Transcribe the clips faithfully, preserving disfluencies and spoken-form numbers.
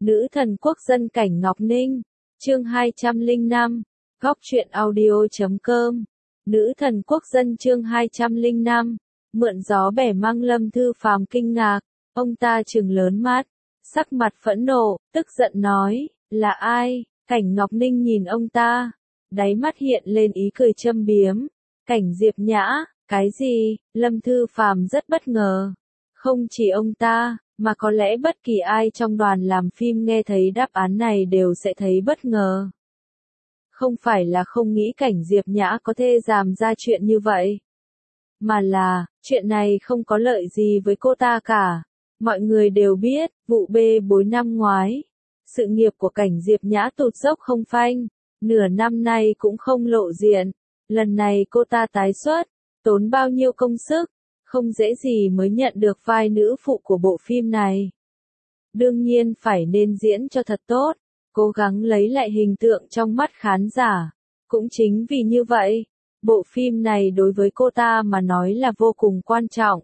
Nữ thần quốc dân Cảnh Ngọc Ninh, chương hai trăm lẻ năm, góc truyện audio chấm com. Nữ thần quốc dân chương hai trăm lẻ năm, mượn gió bẻ măng. Lâm Thư Phàm kinh ngạc, ông ta trừng lớn mắt, sắc mặt phẫn nộ, tức giận nói, là ai? Cảnh Ngọc Ninh nhìn ông ta, đáy mắt hiện lên ý cười châm biếm. Cảnh Diệp Nhã, cái gì? Lâm Thư Phàm rất bất ngờ. Không chỉ ông ta, mà có lẽ bất kỳ ai trong đoàn làm phim nghe thấy đáp án này đều sẽ thấy bất ngờ. Không phải là không nghĩ Cảnh Diệp Nhã có thể làm ra chuyện như vậy, mà là, chuyện này không có lợi gì với cô ta cả. Mọi người đều biết, vụ bê bối năm ngoái, sự nghiệp của Cảnh Diệp Nhã tụt dốc không phanh, nửa năm nay cũng không lộ diện. Lần này cô ta tái xuất, tốn bao nhiêu công sức, không dễ gì mới nhận được vai nữ phụ của bộ phim này. Đương nhiên phải nên diễn cho thật tốt, cố gắng lấy lại hình tượng trong mắt khán giả. Cũng chính vì như vậy, bộ phim này đối với cô ta mà nói là vô cùng quan trọng.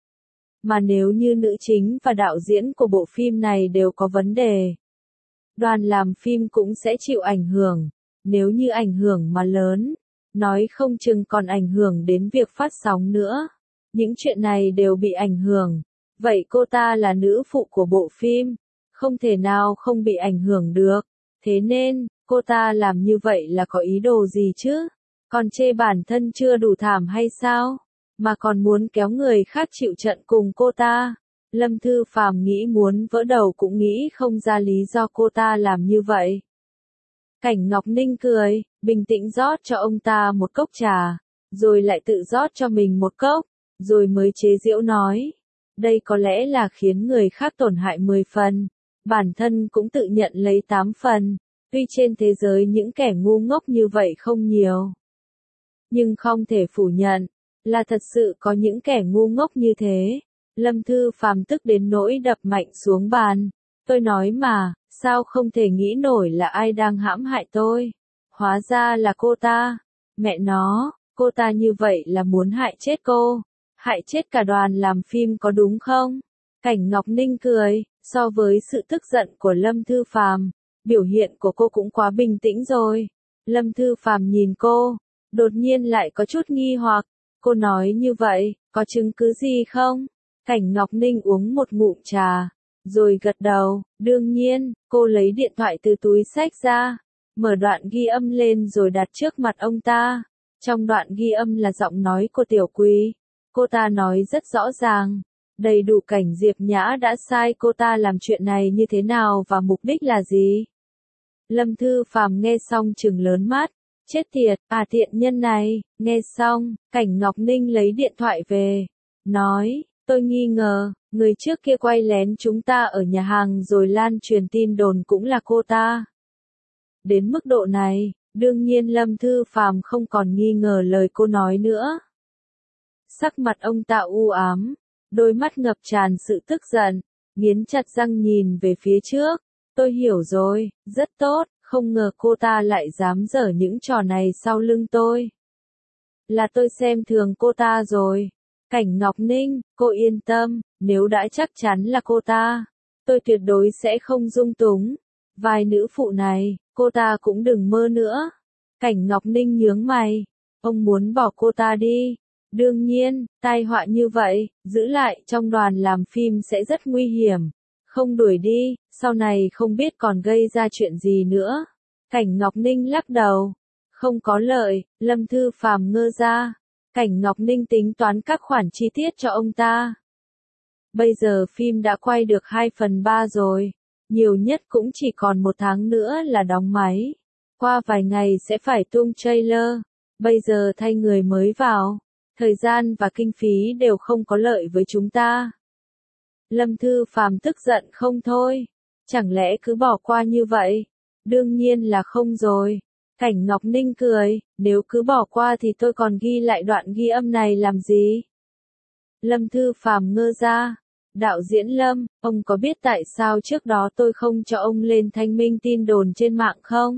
Mà nếu như nữ chính và đạo diễn của bộ phim này đều có vấn đề, đoàn làm phim cũng sẽ chịu ảnh hưởng. Nếu như ảnh hưởng mà lớn, nói không chừng còn ảnh hưởng đến việc phát sóng nữa. Những chuyện này đều bị ảnh hưởng. Vậy cô ta là nữ phụ của bộ phim, không thể nào không bị ảnh hưởng được. Thế nên, cô ta làm như vậy là có ý đồ gì chứ? Còn chê bản thân chưa đủ thảm hay sao? Mà còn muốn kéo người khác chịu trận cùng cô ta. Lâm Thư Phàm nghĩ muốn vỡ đầu cũng nghĩ không ra lý do cô ta làm như vậy. Cảnh Ngọc Ninh cười, bình tĩnh rót cho ông ta một cốc trà, rồi lại tự rót cho mình một cốc, rồi mới chế giễu nói. Đây có lẽ là khiến người khác tổn hại mười phần, bản thân cũng tự nhận lấy tám phần, tuy trên thế giới những kẻ ngu ngốc như vậy không nhiều. Nhưng không thể phủ nhận, là thật sự có những kẻ ngu ngốc như thế. Lâm Thư Phàm tức đến nỗi đập mạnh xuống bàn. Tôi nói mà, sao không thể nghĩ nổi là ai đang hãm hại tôi? Hóa ra là cô ta. Mẹ nó, cô ta như vậy là muốn hại chết cô. Hại chết cả đoàn làm phim có đúng không? Cảnh Ngọc Ninh cười, so với sự tức giận của Lâm Thư Phàm, biểu hiện của cô cũng quá bình tĩnh rồi. Lâm Thư Phàm nhìn cô, đột nhiên lại có chút nghi hoặc. Cô nói như vậy, có chứng cứ gì không? Cảnh Ngọc Ninh uống một ngụm trà, rồi gật đầu. Đương nhiên, cô lấy điện thoại từ túi xách ra, mở đoạn ghi âm lên rồi đặt trước mặt ông ta. Trong đoạn ghi âm là giọng nói của Tiểu Quý. Cô ta nói rất rõ ràng, đầy đủ Cảnh Diệp Nhã đã sai cô ta làm chuyện này như thế nào và mục đích là gì. Lâm Thư Phàm nghe xong trừng lớn mắt, chết tiệt, à tiện nhân này. Nghe xong, Cảnh Ngọc Ninh lấy điện thoại về, nói, tôi nghi ngờ, người trước kia quay lén chúng ta ở nhà hàng rồi lan truyền tin đồn cũng là cô ta. Đến mức độ này, đương nhiên Lâm Thư Phàm không còn nghi ngờ lời cô nói nữa. Sắc mặt ông ta u ám, đôi mắt ngập tràn sự tức giận, nghiến chặt răng nhìn về phía trước. Tôi hiểu rồi, rất tốt, không ngờ cô ta lại dám dở những trò này sau lưng tôi. Là tôi xem thường cô ta rồi. Cảnh Ngọc Ninh, cô yên tâm, nếu đã chắc chắn là cô ta, tôi tuyệt đối sẽ không dung túng. Vai nữ phụ này, cô ta cũng đừng mơ nữa. Cảnh Ngọc Ninh nhướng mày, ông muốn bỏ cô ta đi. Đương nhiên, tai họa như vậy, giữ lại trong đoàn làm phim sẽ rất nguy hiểm. Không đuổi đi, sau này không biết còn gây ra chuyện gì nữa. Cảnh Ngọc Ninh lắc đầu. Không có lợi. Lâm Thư Phàm ngơ ra. Cảnh Ngọc Ninh tính toán các khoản chi tiết cho ông ta. Bây giờ phim đã quay được hai phần ba rồi. Nhiều nhất cũng chỉ còn một tháng nữa là đóng máy. Qua vài ngày sẽ phải tung trailer. Bây giờ thay người mới vào. Thời gian và kinh phí đều không có lợi với chúng ta. Lâm Thư Phàm tức giận không thôi. Chẳng lẽ cứ bỏ qua như vậy? Đương nhiên là không rồi. Cảnh Ngọc Ninh cười, nếu cứ bỏ qua thì tôi còn ghi lại đoạn ghi âm này làm gì? Lâm Thư Phàm ngơ ra. Đạo diễn Lâm, ông có biết tại sao trước đó tôi không cho ông lên thanh minh tin đồn trên mạng không?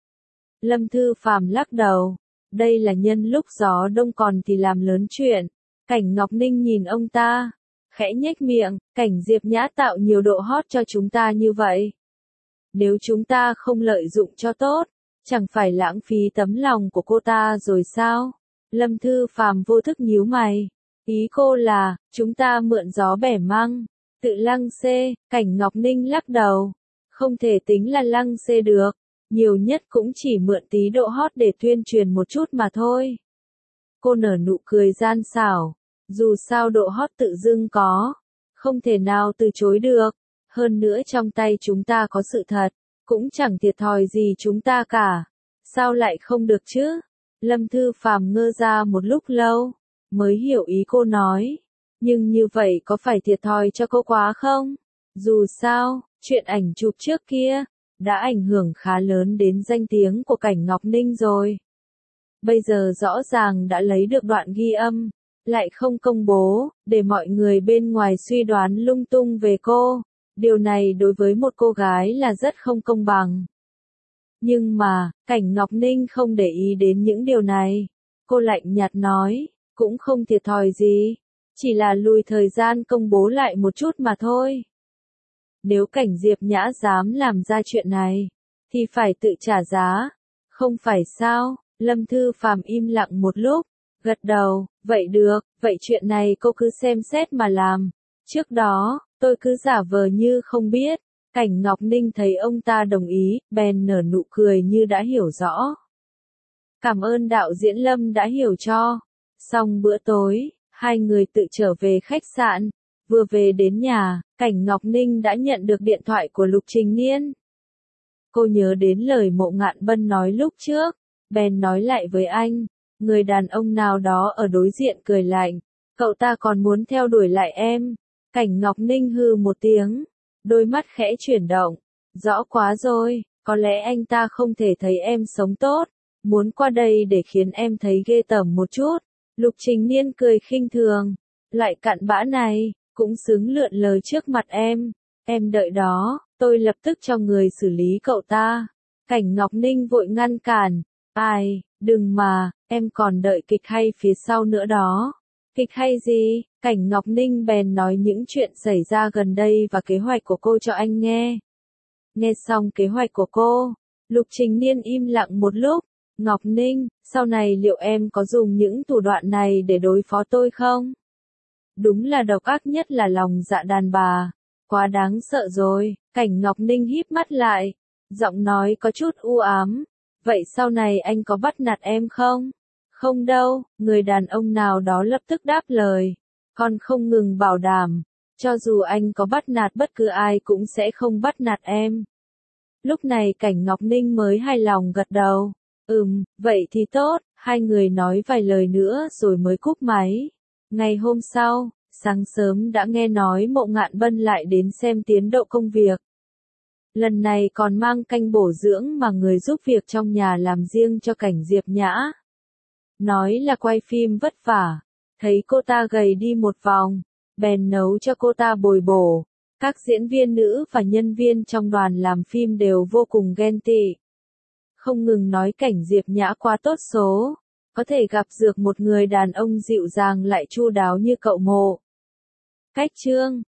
Lâm Thư Phàm lắc đầu. Đây là nhân lúc gió đông còn thì làm lớn chuyện. Cảnh Ngọc Ninh nhìn ông ta, khẽ nhếch miệng. Cảnh Diệp Nhã tạo nhiều độ hot cho chúng ta như vậy, Nếu chúng ta không lợi dụng cho tốt, chẳng phải lãng phí tấm lòng của cô ta rồi sao? Lâm Thư Phàm vô thức nhíu mày. Ý cô là, chúng ta mượn gió bẻ măng, tự lăng xê, Cảnh Ngọc Ninh lắc đầu. Không thể tính là lăng xê được, nhiều nhất cũng chỉ mượn tí độ hot để tuyên truyền một chút mà thôi. Cô nở nụ cười gian xảo, dù sao độ hot tự dưng có, không thể nào từ chối được, hơn nữa trong tay chúng ta có sự thật, cũng chẳng thiệt thòi gì chúng ta cả, sao lại không được chứ? Lâm Thư Phàm ngơ ra một lúc lâu, mới hiểu ý cô nói, nhưng như vậy có phải thiệt thòi cho cô quá không? Dù sao, chuyện ảnh chụp trước kia, đã ảnh hưởng khá lớn đến danh tiếng của Cảnh Ngọc Ninh rồi. Bây giờ rõ ràng đã lấy được đoạn ghi âm, lại không công bố, để mọi người bên ngoài suy đoán lung tung về cô. Điều này đối với một cô gái là rất không công bằng. Nhưng mà, Cảnh Ngọc Ninh không để ý đến những điều này. Cô lạnh nhạt nói, cũng không thiệt thòi gì, chỉ là lùi thời gian công bố lại một chút mà thôi. Nếu Cảnh Diệp Nhã dám làm ra chuyện này, thì phải tự trả giá, không phải sao? Lâm Thư Phàm im lặng một lúc, gật đầu, vậy được, vậy chuyện này cô cứ xem xét mà làm. Trước đó, tôi cứ giả vờ như không biết. Cảnh Ngọc Ninh thấy ông ta đồng ý, bèn nở nụ cười như đã hiểu rõ. Cảm ơn đạo diễn Lâm đã hiểu cho. Xong bữa tối, hai người tự trở về khách sạn. Vừa về đến nhà, Cảnh Ngọc Ninh đã nhận được điện thoại của Lục Trình Niên. Cô nhớ đến lời Mộ Ngạn Bân nói lúc trước, bèn nói lại với anh, người đàn ông nào đó ở đối diện cười lạnh, cậu ta còn muốn theo đuổi lại em. Cảnh Ngọc Ninh hừ một tiếng, đôi mắt khẽ chuyển động, rõ quá rồi, có lẽ anh ta không thể thấy em sống tốt, muốn qua đây để khiến em thấy ghê tởm một chút. Lục Trình Niên cười khinh thường, loại cặn bã này, cũng xứng lượn lờ trước mặt em, em đợi đó, tôi lập tức cho người xử lý cậu ta. Cảnh Ngọc Ninh vội ngăn cản, ai, đừng mà, em còn đợi kịch hay phía sau nữa đó. Kịch hay gì? Cảnh Ngọc Ninh bèn nói những chuyện xảy ra gần đây và kế hoạch của cô cho anh nghe. Nghe xong kế hoạch của cô, Lục Trình Niên im lặng một lúc. Ngọc Ninh, sau này liệu em có dùng những thủ đoạn này để đối phó tôi không? Đúng là độc ác nhất là lòng dạ đàn bà. Quá đáng sợ rồi. Cảnh Ngọc Ninh híp mắt lại, giọng nói có chút u ám. Vậy sau này anh có bắt nạt em không? Không đâu, người đàn ông nào đó lập tức đáp lời. Còn không ngừng bảo đảm, cho dù anh có bắt nạt bất cứ ai cũng sẽ không bắt nạt em. Lúc này Cảnh Ngọc Ninh mới hài lòng gật đầu. Ừm, vậy thì tốt, hai người nói vài lời nữa rồi mới cúp máy. Ngày hôm sau, sáng sớm đã nghe nói Mộ Ngạn Bân lại đến xem tiến độ công việc. Lần này còn mang canh bổ dưỡng mà người giúp việc trong nhà làm riêng cho Cảnh Diệp Nhã. Nói là quay phim vất vả, thấy cô ta gầy đi một vòng, bèn nấu cho cô ta bồi bổ. Các diễn viên nữ và nhân viên trong đoàn làm phim đều vô cùng ghen tị. Không ngừng nói Cảnh Diệp Nhã quá tốt số, có thể gặp được một người đàn ông dịu dàng lại chu đáo như cậu Mộ. Cách chương